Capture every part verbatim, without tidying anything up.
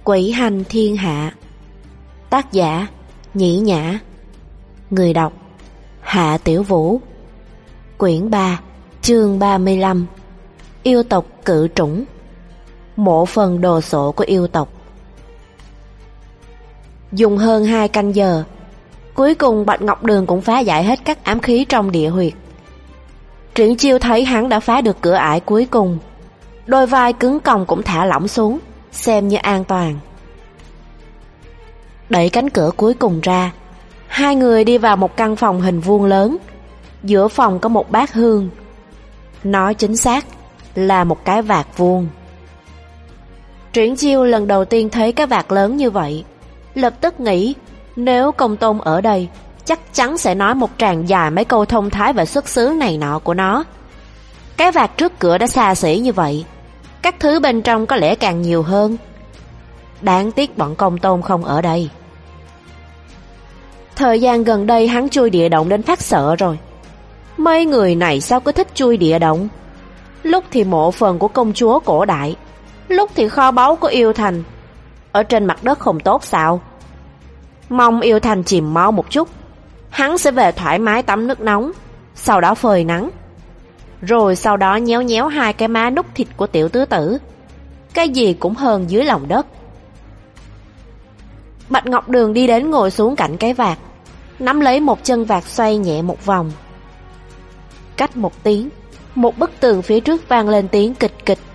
Quỷ hành thiên hạ. Tác giả Nhĩ Nhã. Người đọc Hạ Tiểu Vũ. Quyển ba, chương ba mươi lăm. Yêu tộc cự trũng. Mộ phần đồ sộ của yêu tộc. Dùng hơn hai canh giờ, cuối cùng Bạch Ngọc Đường cũng phá giải hết các ám khí trong địa huyệt. Triển Chiêu thấy hắn đã phá được cửa ải cuối cùng, đôi vai cứng còng cũng thả lỏng xuống, xem như an toàn. Đẩy cánh cửa cuối cùng ra, hai người đi vào một căn phòng hình vuông lớn. Giữa phòng có một bát hương, nói chính xác là một cái vạc vuông. Triển Chiêu lần đầu tiên thấy cái vạc lớn như vậy, lập tức nghĩ nếu Công Tôn ở đây chắc chắn sẽ nói một tràng dài mấy câu thông thái về xuất xứ này nọ của nó. Cái vạc trước cửa đã xa xỉ như vậy, các thứ bên trong có lẽ càng nhiều hơn. Đáng tiếc bọn Công Tôn không ở đây. Thời gian gần đây hắn chui địa động đến phát sợ rồi. Mấy người này sao cứ thích chui địa động? Lúc thì mộ phần của công chúa cổ đại, lúc thì kho báu của yêu thành. Ở trên mặt đất không tốt sao? Mong yêu thành chìm mau một chút, hắn sẽ về thoải mái tắm nước nóng, sau đó phơi nắng, rồi sau đó nhéo nhéo hai cái má nút thịt của tiểu tứ tử. Cái gì cũng hơn dưới lòng đất. Bạch Ngọc Đường đi đến ngồi xuống cạnh cái vạc, nắm lấy một chân vạc xoay nhẹ một vòng. Cách một tiếng, một bức tường phía trước vang lên tiếng kịch kịch.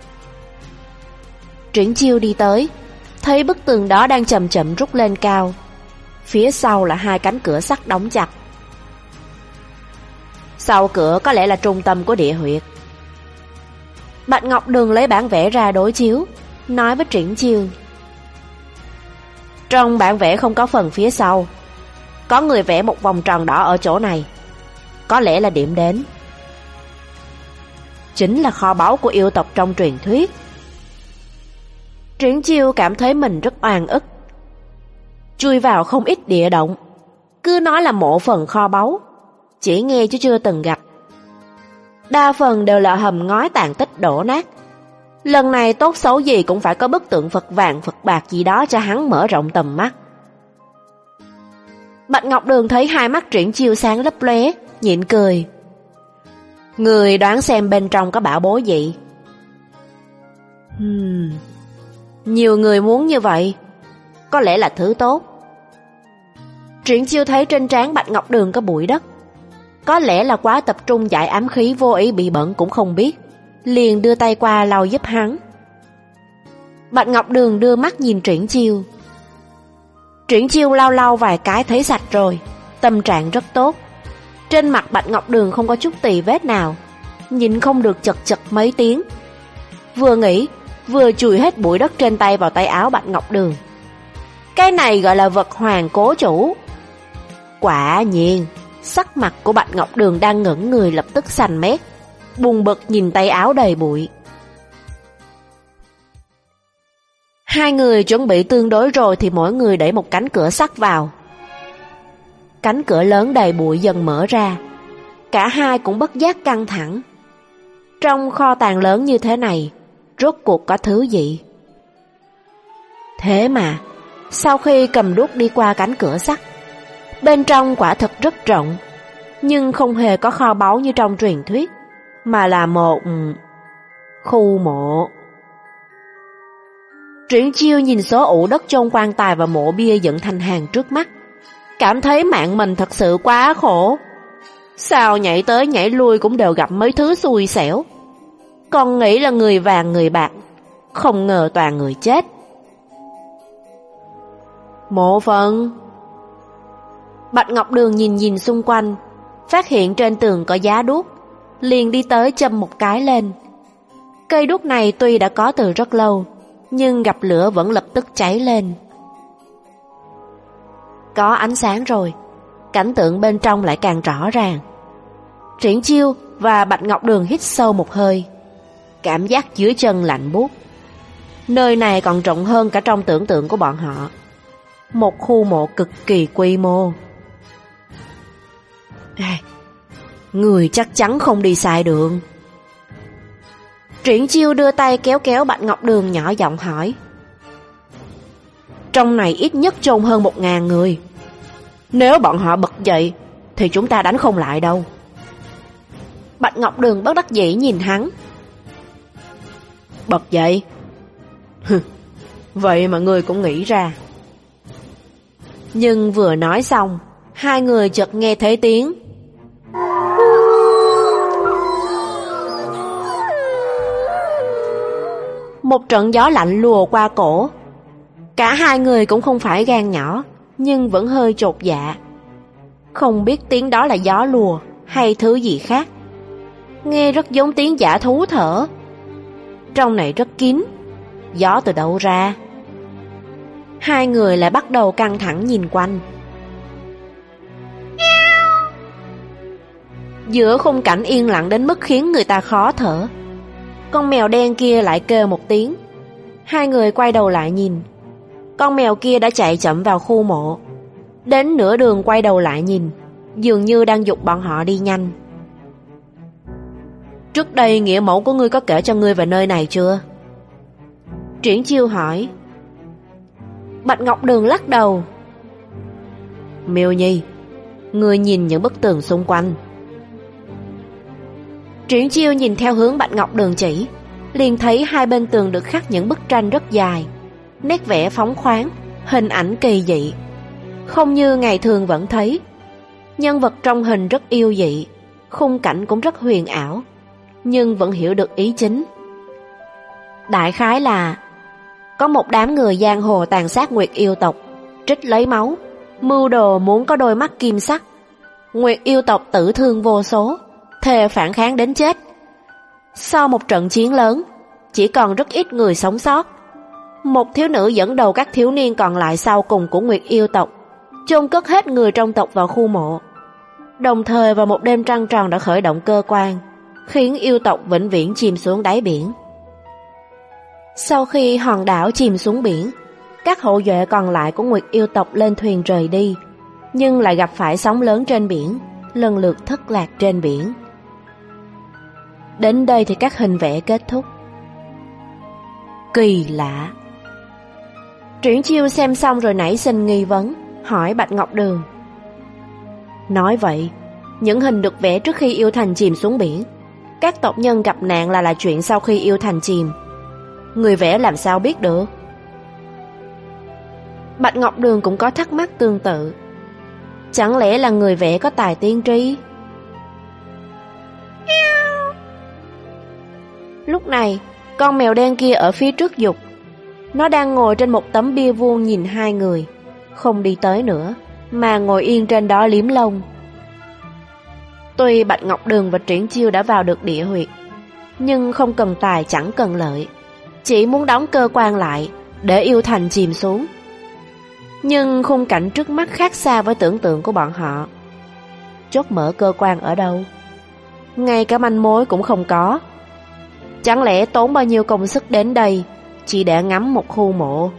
Triển Chiêu đi tới, thấy bức tường đó đang chậm chậm rút lên cao. Phía sau là hai cánh cửa sắt đóng chặt. Sau cửa có lẽ là trung tâm của địa huyệt. Bạch Ngọc Đường lấy bản vẽ ra đối chiếu, nói với Triển Chiêu: trong bản vẽ không có phần phía sau, có người vẽ một vòng tròn đỏ ở chỗ này, có lẽ là điểm đến. Chính là kho báu của yêu tộc trong truyền thuyết. Triển Chiêu cảm thấy mình rất oan ức. Chui vào không ít địa động, cứ nói là mộ phần kho báu, chỉ nghe chứ chưa từng gặp. Đa phần đều là hầm ngói tàn tích đổ nát. Lần này tốt xấu gì cũng phải có bức tượng Phật vàng Phật bạc gì đó cho hắn mở rộng tầm mắt. Bạch Ngọc Đường thấy hai mắt Triển Chiêu sáng lấp lóe, nhịn cười: người đoán xem bên trong có bảo bối gì? Hmm, nhiều người muốn như vậy, có lẽ là thứ tốt. Triển Chiêu thấy trên trán Bạch Ngọc Đường có bụi đất, có lẽ là quá tập trung giải ám khí vô ý bị bẩn cũng không biết, liền đưa tay qua lau giúp hắn. Bạch Ngọc Đường đưa mắt nhìn Triển Chiêu. Triển Chiêu lau lau vài cái thấy sạch rồi, tâm trạng rất tốt. Trên mặt Bạch Ngọc Đường không có chút tì vết nào, nhìn không được chật chật mấy tiếng. Vừa nghĩ, vừa chùi hết bụi đất trên tay vào tay áo Bạch Ngọc Đường. Cái này gọi là vật hoàng cố chủ. Quả nhiên, sắc mặt của Bạch Ngọc Đường đang ngẩn người lập tức xanh mét, buồn bực nhìn tay áo đầy bụi. Hai người chuẩn bị tương đối rồi thì mỗi người đẩy một cánh cửa sắt vào. Cánh cửa lớn đầy bụi dần mở ra, cả hai cũng bất giác căng thẳng. Trong kho tàng lớn như thế này, rốt cuộc có thứ gì? Thế mà, sau khi cầm đuốc đi qua cánh cửa sắt, bên trong quả thật rất rộng, nhưng không hề có kho báu như trong truyền thuyết, mà là một khu mộ. Triển Chiêu nhìn số ụ đất chôn quan tài và mộ bia dựng thành hàng trước mắt, cảm thấy mạng mình thật sự quá khổ. Sao nhảy tới nhảy lui cũng đều gặp mấy thứ xui xẻo. Còn nghĩ là người vàng người bạc, không ngờ toàn người chết. Mộ phần. Bạch Ngọc Đường nhìn nhìn xung quanh, phát hiện trên tường có giá đuốc, liền đi tới châm một cái lên. Cây đuốc này tuy đã có từ rất lâu, nhưng gặp lửa vẫn lập tức cháy lên. Có ánh sáng rồi, cảnh tượng bên trong lại càng rõ ràng. Triển Chiêu và Bạch Ngọc Đường hít sâu một hơi, cảm giác dưới chân lạnh buốt. Nơi này còn rộng hơn cả trong tưởng tượng của bọn họ. Một khu mộ cực kỳ quy mô. À, người chắc chắn không đi sai đường. Triển Chiêu đưa tay kéo kéo Bạch Ngọc Đường nhỏ giọng hỏi. Trong này ít nhất chôn hơn một ngàn người. Nếu bọn họ bật dậy thì chúng ta đánh không lại đâu. Bạch Ngọc Đường bất đắc dĩ nhìn hắn. Bật dậy? Vậy mà ngươi cũng nghĩ ra. Nhưng vừa nói xong, hai người chợt nghe thấy tiếng. Một trận gió lạnh lùa qua cổ. Cả hai người cũng không phải gan nhỏ, nhưng vẫn hơi chột dạ. Không biết tiếng đó là gió lùa hay thứ gì khác. Nghe rất giống tiếng dã thú thở. Trong này rất kín. Gió từ đâu ra? Hai người lại bắt đầu căng thẳng nhìn quanh. Giữa khung cảnh yên lặng đến mức khiến người ta khó thở, con mèo đen kia lại kêu một tiếng. Hai người quay đầu lại nhìn. Con mèo kia đã chạy chậm vào khu mộ. Đến nửa đường quay đầu lại nhìn, dường như đang giục bọn họ đi nhanh. Trước đây nghĩa mẫu của ngươi có kể cho ngươi về nơi này chưa? Triển Chiêu hỏi. Bạch Ngọc Đường lắc đầu. Miêu Nhi, ngươi nhìn những bức tường xung quanh. Triển Chiêu nhìn theo hướng Bạch Ngọc Đường chỉ, liền thấy hai bên tường được khắc những bức tranh rất dài, nét vẽ phóng khoáng, hình ảnh kỳ dị, không như ngày thường vẫn thấy. Nhân vật trong hình rất yêu dị, khung cảnh cũng rất huyền ảo, nhưng vẫn hiểu được ý chính. Đại khái là có một đám người giang hồ tàn sát Nguyệt yêu tộc, trích lấy máu, mưu đồ muốn có đôi mắt kim sắc. Nguyệt yêu tộc tử thương vô số, thề phản kháng đến chết. Sau một trận chiến lớn, chỉ còn rất ít người sống sót. Một thiếu nữ dẫn đầu các thiếu niên còn lại sau cùng của Nguyệt yêu tộc, chôn cất hết người trong tộc vào khu mộ. Đồng thời vào một đêm trăng tròn đã khởi động cơ quan, khiến yêu tộc vĩnh viễn chìm xuống đáy biển. Sau khi hòn đảo chìm xuống biển, các hậu duệ còn lại của Nguyệt yêu tộc lên thuyền rời đi, nhưng lại gặp phải sóng lớn trên biển, lần lượt thất lạc trên biển. Đến đây thì các hình vẽ kết thúc. Kỳ lạ. Triển Chiêu xem xong rồi nảy sinh nghi vấn, hỏi Bạch Ngọc Đường. Nói vậy, những hình được vẽ trước khi yêu thành chìm xuống biển, các tộc nhân gặp nạn là là chuyện sau khi yêu thành chìm. Người vẽ làm sao biết được? Bạch Ngọc Đường cũng có thắc mắc tương tự. Chẳng lẽ là người vẽ có tài tiên tri? Lúc này, con mèo đen kia ở phía trước giục. Nó đang ngồi trên một tấm bia vuông nhìn hai người, không đi tới nữa, mà ngồi yên trên đó liếm lông. Tuy Bạch Ngọc Đường và Triển Chiêu đã vào được địa huyệt, nhưng không cần tài chẳng cần lợi, chỉ muốn đóng cơ quan lại để yêu thành chìm xuống. Nhưng khung cảnh trước mắt khác xa với tưởng tượng của bọn họ. Chốt mở cơ quan ở đâu? Ngay cả manh mối cũng không có. Chẳng lẽ tốn bao nhiêu công sức đến đây chỉ để ngắm một khu mộ?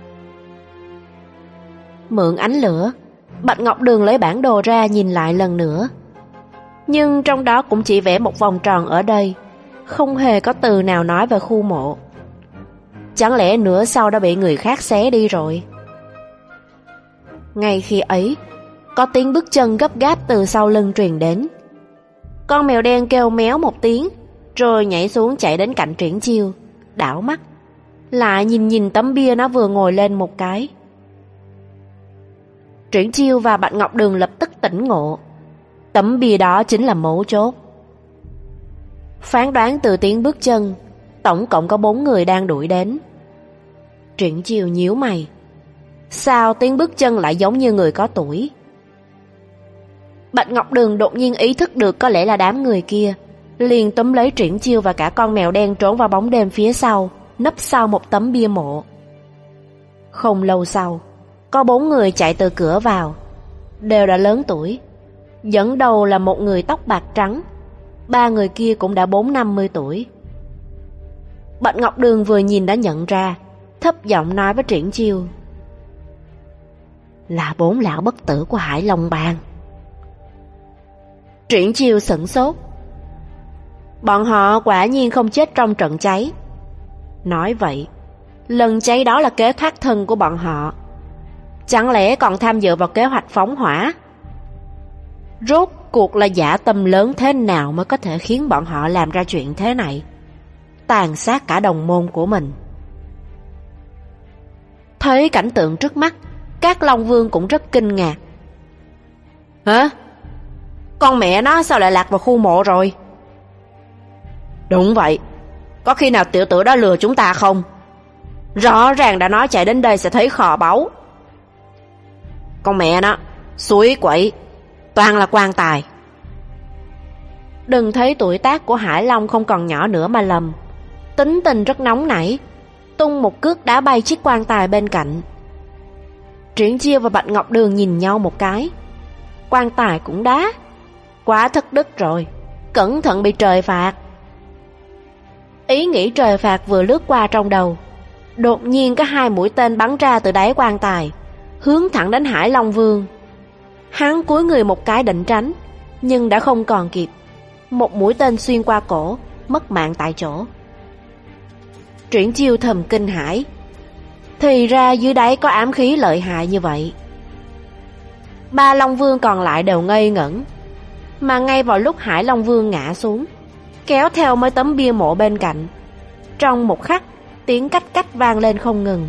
Mượn ánh lửa, Bạch Ngọc Đường lấy bản đồ ra nhìn lại lần nữa. Nhưng trong đó cũng chỉ vẽ một vòng tròn ở đây, không hề có từ nào nói về khu mộ. Chẳng lẽ nửa sau đã bị người khác xé đi rồi? Ngay khi ấy, có tiếng bước chân gấp gáp từ sau lưng truyền đến. Con mèo đen kêu méo một tiếng, rồi nhảy xuống chạy đến cạnh Triển Chiêu, đảo mắt, lại nhìn nhìn tấm bia nó vừa ngồi lên một cái. Triển Chiêu và Bạch Ngọc Đường lập tức tỉnh ngộ. Tấm bia đó chính là mấu chốt. Phán đoán từ tiếng bước chân, tổng cộng có bốn người đang đuổi đến. Triển Chiêu nhíu mày. Sao tiếng bước chân lại giống như người có tuổi? Bạch Ngọc Đường đột nhiên ý thức được có lẽ là đám người kia, liền túm lấy Triển Chiêu và cả con mèo đen trốn vào bóng đêm phía sau, nấp sau một tấm bia mộ. Không lâu sau, có bốn người chạy từ cửa vào, đều đã lớn tuổi. Dẫn đầu là một người tóc bạc trắng, ba người kia cũng đã bốn năm mươi tuổi. Bạch Ngọc Đường vừa nhìn đã nhận ra, thấp giọng nói với Triển Chiêu. Là bốn lão bất tử của Hải Long Bang. Triển Chiêu sửng sốt. Bọn họ quả nhiên không chết trong trận cháy. Nói vậy, lần cháy đó là kế thoát thân của bọn họ, Chẳng lẽ còn tham dự vào kế hoạch phóng hỏa? Rốt cuộc là dã tâm lớn thế nào mới có thể khiến bọn họ làm ra chuyện thế này, tàn sát cả đồng môn của mình? Thấy cảnh tượng trước mắt, các Long Vương cũng rất kinh ngạc. Hả? Con mẹ nó sao lại lạc vào khu mộ rồi? Đúng vậy, có khi nào tiểu tử đó lừa chúng ta không? Rõ ràng đã nói chạy đến đây sẽ thấy kho báu. Con mẹ nó, suối quậy, toàn là quan tài. Đừng thấy tuổi tác của Hải Long không còn nhỏ nữa mà lầm. Tính tình rất nóng nảy, tung một cước đá bay chiếc quan tài bên cạnh. Triển Chiêu và Bạch Ngọc Đường nhìn nhau một cái. Quan tài cũng đá, quá thất đức rồi, cẩn thận bị trời phạt. Ý nghĩ trời phạt vừa lướt qua trong đầu, đột nhiên có hai mũi tên bắn ra từ đáy quan tài, hướng thẳng đến Hải Long Vương. Hắn cúi người một cái định tránh, nhưng đã không còn kịp. Một mũi tên xuyên qua cổ, mất mạng tại chỗ. Triển Chiêu thầm kinh hãi, thì ra dưới đáy có ám khí lợi hại như vậy. Ba Long Vương còn lại đều ngây ngẩn. Mà ngay vào lúc Hải Long Vương ngã xuống, kéo theo mấy tấm bia mộ bên cạnh, trong một khắc, tiếng cách cách vang lên không ngừng.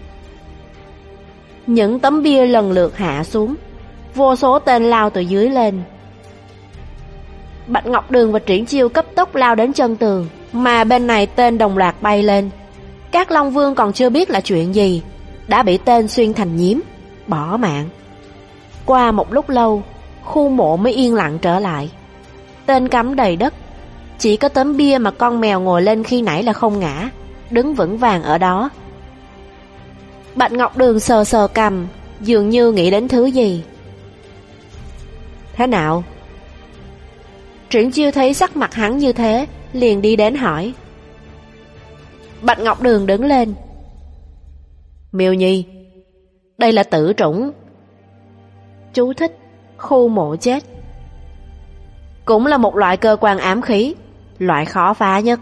Những tấm bia lần lượt hạ xuống, vô số tên lao từ dưới lên. Bạch Ngọc Đường và Triển Chiêu cấp tốc lao đến chân tường, mà bên này tên đồng loạt bay lên. Các Long Vương còn chưa biết là chuyện gì, đã bị tên xuyên thành nhím, bỏ mạng. Qua một lúc lâu, khu mộ mới yên lặng trở lại. Tên cắm đầy đất, chỉ có tấm bia mà con mèo ngồi lên khi nãy là không ngã, đứng vững vàng ở đó. Bạch Ngọc Đường sờ sờ cằm, dường như nghĩ đến thứ gì. Thế nào? Triển Chiêu thấy sắc mặt hắn như thế, liền đi đến hỏi. Bạch Ngọc Đường đứng lên. Miêu Nhi, đây là tử trũng. Chú thích: khu mộ chết. Cũng là một loại cơ quan ám khí, loại khó phá nhất.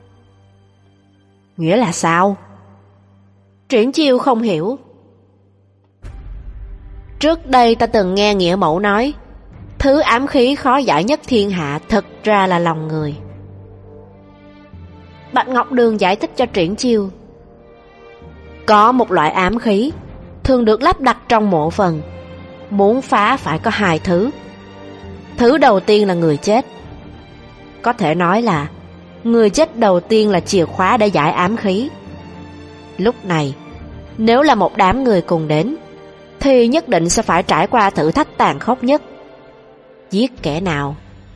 Nghĩa là sao? Triển Chiêu không hiểu. Trước đây ta từng nghe nghĩa mẫu nói, thứ ám khí khó giải nhất thiên hạ thực ra là lòng người. Bạch Ngọc Đường giải thích cho Triển Chiêu. Có một loại ám khí thường được lắp đặt trong mộ phần, muốn phá phải có hai thứ. Thứ đầu tiên là người chết. Có thể nói là người chết đầu tiên là chìa khóa để giải ám khí. Lúc này, nếu là một đám người cùng đến, thì nhất định sẽ phải trải qua thử thách tàn khốc nhất. Giết kẻ nào?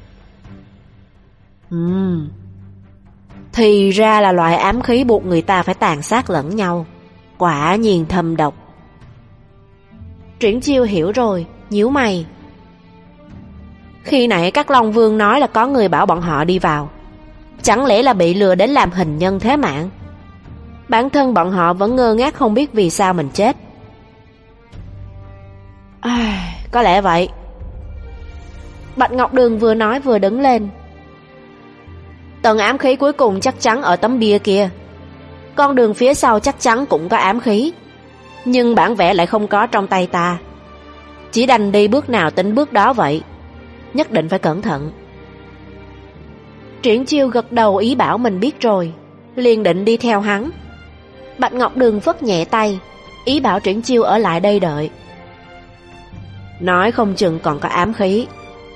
Ừm, thì ra là loại ám khí buộc người ta phải tàn sát lẫn nhau. Quả nhiên thâm độc. Triển Chiêu hiểu rồi, nhíu mày. Khi nãy các Long Vương nói là có người bảo bọn họ đi vào, chẳng lẽ là bị lừa đến làm hình nhân thế mạng? Bản thân bọn họ vẫn ngơ ngác không biết vì sao mình chết. À, có lẽ vậy. Bạch Ngọc Đường vừa nói vừa đứng lên. Tầng ám khí cuối cùng chắc chắn ở tấm bia kia. Con đường phía sau chắc chắn cũng có ám khí, nhưng bản vẽ lại không có trong tay ta. Chỉ đành đi bước nào tính bước đó vậy. Nhất định phải cẩn thận. Triển Chiêu gật đầu ý bảo mình biết rồi, liền định đi theo hắn. Bạch Ngọc Đường phất nhẹ tay, ý bảo Triển Chiêu ở lại đây đợi. Nói không chừng còn có ám khí.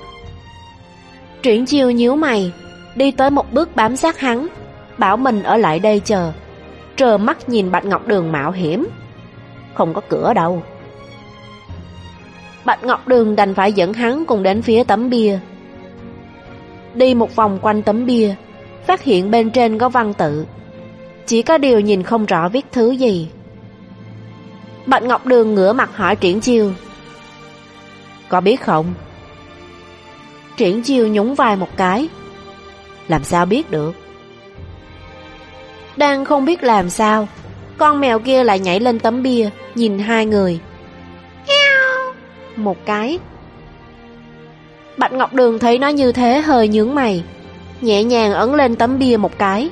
Triển Chiêu nhíu mày, đi tới một bước bám sát hắn, bảo mình ở lại đây chờ, trơ mắt nhìn Bạch Ngọc Đường mạo hiểm. Không có cửa đâu. Bạch Ngọc Đường đành phải dẫn hắn cùng đến phía tấm bia. Đi một vòng quanh tấm bia, phát hiện bên trên có văn tự, chỉ có điều nhìn không rõ viết thứ gì. Bạch Ngọc Đường ngửa mặt hỏi Triển Chiêu. Có biết không? Triển Chiêu nhún vai một cái. Làm sao biết được? Đang không biết làm sao, con mèo kia lại nhảy lên tấm bia, nhìn hai người. Một cái. Bạch Ngọc Đường thấy nó như thế hơi nhướng mày, nhẹ nhàng ấn lên tấm bia một cái.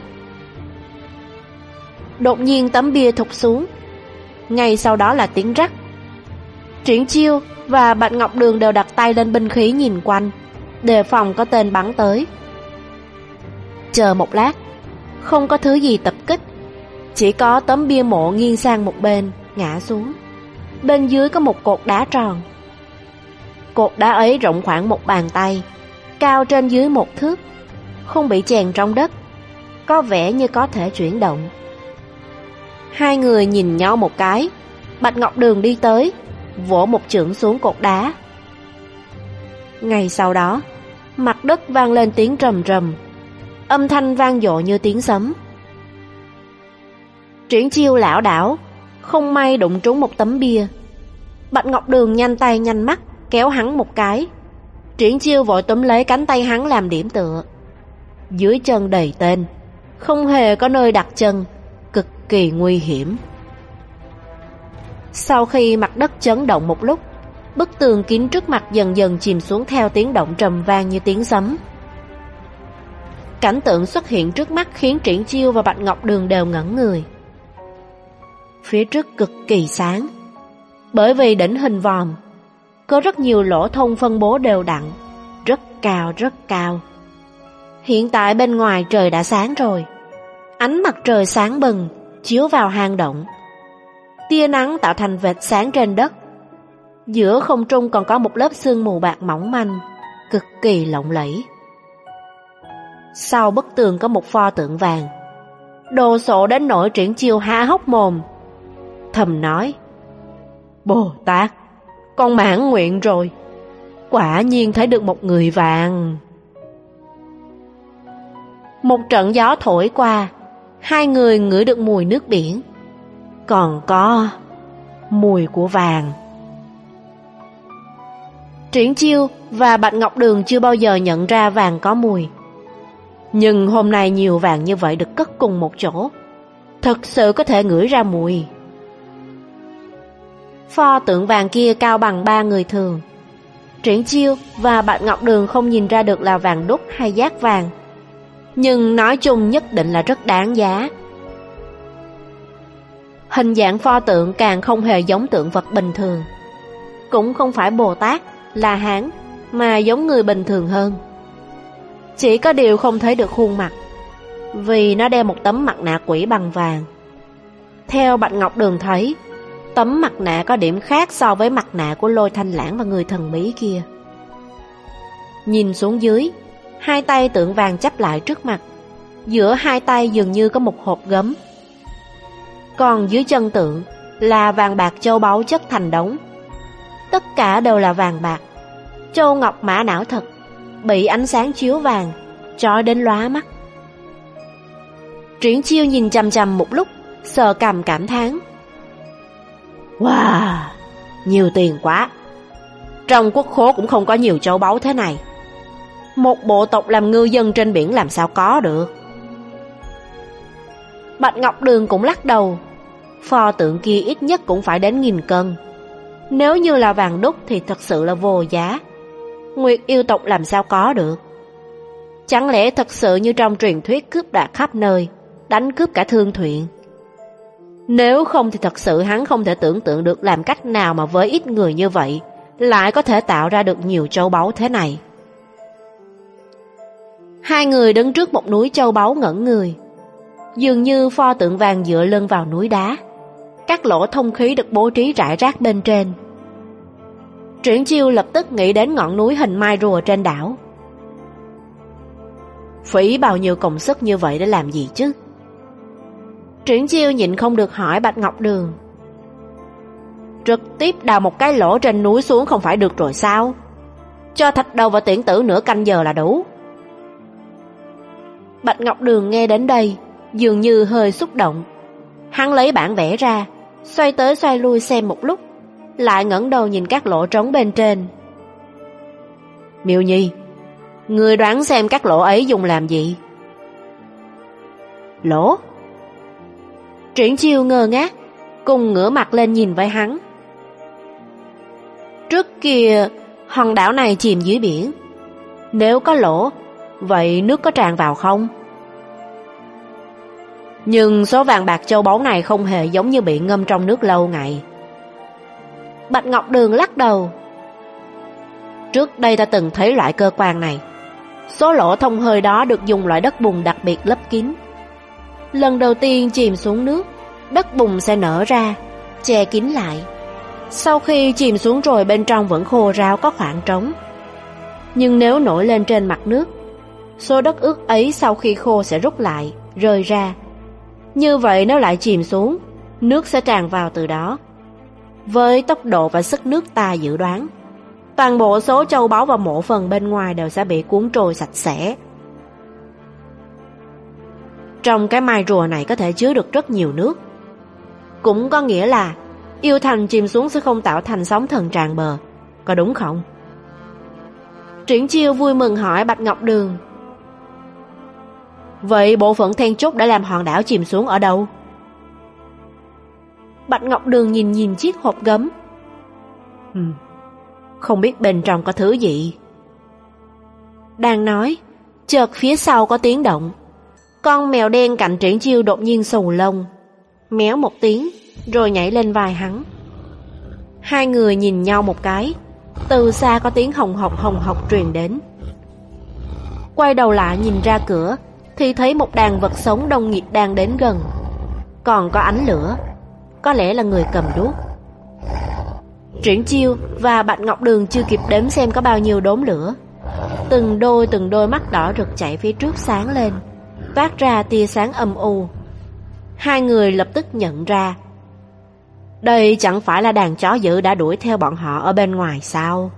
Đột nhiên tấm bia thụt xuống, ngay sau đó là tiếng rắc. Triển Chiêu và Bạch Ngọc Đường đều đặt tay lên binh khí nhìn quanh, đề phòng có tên bắn tới. Chờ một lát, không có thứ gì tập kích, chỉ có tấm bia mộ nghiêng sang một bên, ngã xuống. Bên dưới có một cột đá tròn. Cột đá ấy rộng khoảng một bàn tay, cao trên dưới một thước, không bị chèn trong đất, có vẻ như có thể chuyển động. Hai người nhìn nhau một cái, Bạch Ngọc Đường đi tới, vỗ một chưởng xuống cột đá. Ngay sau đó, mặt đất vang lên tiếng rầm rầm, âm thanh vang dội như tiếng sấm. Triển Chiêu lảo đảo, không may đụng trúng một tấm bia. Bạch Ngọc Đường nhanh tay nhanh mắt kéo hắn một cái. Triển Chiêu vội túm lấy cánh tay hắn làm điểm tựa. Dưới chân đầy tên, không hề có nơi đặt chân, cực kỳ nguy hiểm. Sau khi mặt đất chấn động một lúc, bức tường kín trước mặt dần dần chìm xuống theo tiếng động trầm vang như tiếng sấm. Cảnh tượng xuất hiện trước mắt khiến Triển Chiêu và Bạch Ngọc Đường đều ngẩn người. Phía trước cực kỳ sáng, bởi vì đỉnh hình vòm có rất nhiều lỗ thông phân bố đều đặn, rất cao rất cao. Hiện tại bên ngoài trời đã sáng rồi, ánh mặt trời sáng bừng chiếu vào hang động. Tia nắng tạo thành vệt sáng trên đất. Giữa không trung còn có một lớp sương mù bạc mỏng manh, cực kỳ lộng lẫy. Sau bức tường có một pho tượng vàng, đồ sộ đến nỗi Triển Chiêu há hốc mồm, thầm nói: Bồ Tát, con mãn nguyện rồi, quả nhiên thấy được một người vàng. Một trận gió thổi qua, hai người ngửi được mùi nước biển, còn có mùi của vàng. Triển Chiêu và Bạch Ngọc Đường chưa bao giờ nhận ra vàng có mùi, nhưng hôm nay nhiều vàng như vậy được cất cùng một chỗ, thật sự có thể ngửi ra mùi. Pho tượng vàng kia cao bằng ba người thường. Triển Chiêu và Bạch Ngọc Đường không nhìn ra được là vàng đúc hay dát vàng, nhưng nói chung nhất định là rất đáng giá. Hình dạng pho tượng càng không hề giống tượng vật bình thường, cũng không phải Bồ Tát, La Hán, mà giống người bình thường hơn. Chỉ có điều không thấy được khuôn mặt, vì nó đeo một tấm mặt nạ quỷ bằng vàng. Theo Bạch Ngọc Đường thấy, tấm mặt nạ có điểm khác so với mặt nạ của Lôi Thanh Lãng và người thần bí kia. Nhìn xuống dưới, hai tay tượng vàng chắp lại trước mặt, giữa hai tay dường như có một hộp gấm. Còn dưới chân tượng là vàng bạc châu báu chất thành đống. Tất cả đều là vàng bạc, châu ngọc mã não thật, bị ánh sáng chiếu vàng chói đến lóa mắt. Triển Chiêu nhìn chằm chằm một lúc, sờ cằm cảm thán: Wow, nhiều tiền quá. Trong quốc khố cũng không có nhiều châu báu thế này. Một bộ tộc làm ngư dân trên biển làm sao có được. Bạch Ngọc Đường cũng lắc đầu. Pho tượng kia ít nhất cũng phải đến nghìn cân. Nếu như là vàng đúc thì thật sự là vô giá. Nguyệt yêu tộc làm sao có được. Chẳng lẽ thật sự như trong truyền thuyết cướp đoạt khắp nơi, đánh cướp cả Thương Thuyện? Nếu không thì thật sự hắn không thể tưởng tượng được làm cách nào mà với ít người như vậy lại có thể tạo ra được nhiều châu báu thế này. Hai người đứng trước một núi châu báu ngẩn người. Dường như pho tượng vàng dựa lưng vào núi đá, các lỗ thông khí được bố trí rải rác bên trên. Triển Chiêu lập tức nghĩ đến ngọn núi hình mai rùa trên đảo. Phí bao nhiêu công sức như vậy để làm gì chứ? Triển Chiêu nhịn không được hỏi Bạch Ngọc Đường. Trực tiếp đào một cái lỗ trên núi xuống không phải được rồi sao? Cho thạch đầu và tiễn tử nửa canh giờ là đủ. Bạch Ngọc Đường nghe đến đây dường như hơi xúc động. Hắn lấy bản vẽ ra, xoay tới xoay lui xem một lúc, lại ngẩng đầu nhìn các lỗ trống bên trên. Miêu Nhi, ngươi đoán xem các lỗ ấy dùng làm gì? Lỗ? Triển Chiêu ngơ ngác, cùng ngửa mặt lên nhìn với hắn. Trước kia hòn đảo này chìm dưới biển, nếu có lỗ, vậy nước có tràn vào không? Nhưng số vàng bạc châu báu này không hề giống như bị ngâm trong nước lâu ngày. Bạch Ngọc Đường lắc đầu. Trước đây ta từng thấy loại cơ quan này. Số lỗ thông hơi đó được dùng loại đất bùn đặc biệt lấp kín. Lần đầu tiên chìm xuống nước, đất bùn sẽ nở ra, che kín lại. Sau khi chìm xuống rồi bên trong vẫn khô ráo có khoảng trống. Nhưng nếu nổi lên trên mặt nước, số đất ướt ấy sau khi khô sẽ rút lại, rơi ra. Như vậy nếu lại chìm xuống, nước sẽ tràn vào từ đó. Với tốc độ và sức nước ta dự đoán, toàn bộ số châu báu và mộ phần bên ngoài đều sẽ bị cuốn trôi sạch sẽ. Trong cái mai rùa này có thể chứa được rất nhiều nước. Cũng có nghĩa là yêu thành chìm xuống sẽ không tạo thành sóng thần tràn bờ, có đúng không? Triển Chiêu vui mừng hỏi Bạch Ngọc Đường. Vậy bộ phận then chốt đã làm hòn đảo chìm xuống ở đâu? Bạch Ngọc Đường nhìn nhìn chiếc hộp gấm. Ừ, không biết bên trong có thứ gì. Đang nói, chợt phía sau có tiếng động. Con mèo đen cạnh Triển Chiêu đột nhiên xù lông, méo một tiếng, rồi nhảy lên vai hắn. Hai người nhìn nhau một cái, từ xa có tiếng hồng hộc hồng hộc truyền đến. Quay đầu lại nhìn ra cửa, thì thấy một đàn vật sống đông nghịt đang đến gần. Còn có ánh lửa, có lẽ là người cầm đuốc. Triển Chiêu và Bạch Ngọc Đường chưa kịp đếm xem có bao nhiêu đốm lửa. Từng đôi từng đôi mắt đỏ rực chạy phía trước sáng lên, phát ra tia sáng âm u. Hai người lập tức nhận ra, đây chẳng phải là đàn chó dữ đã đuổi theo bọn họ ở bên ngoài sao?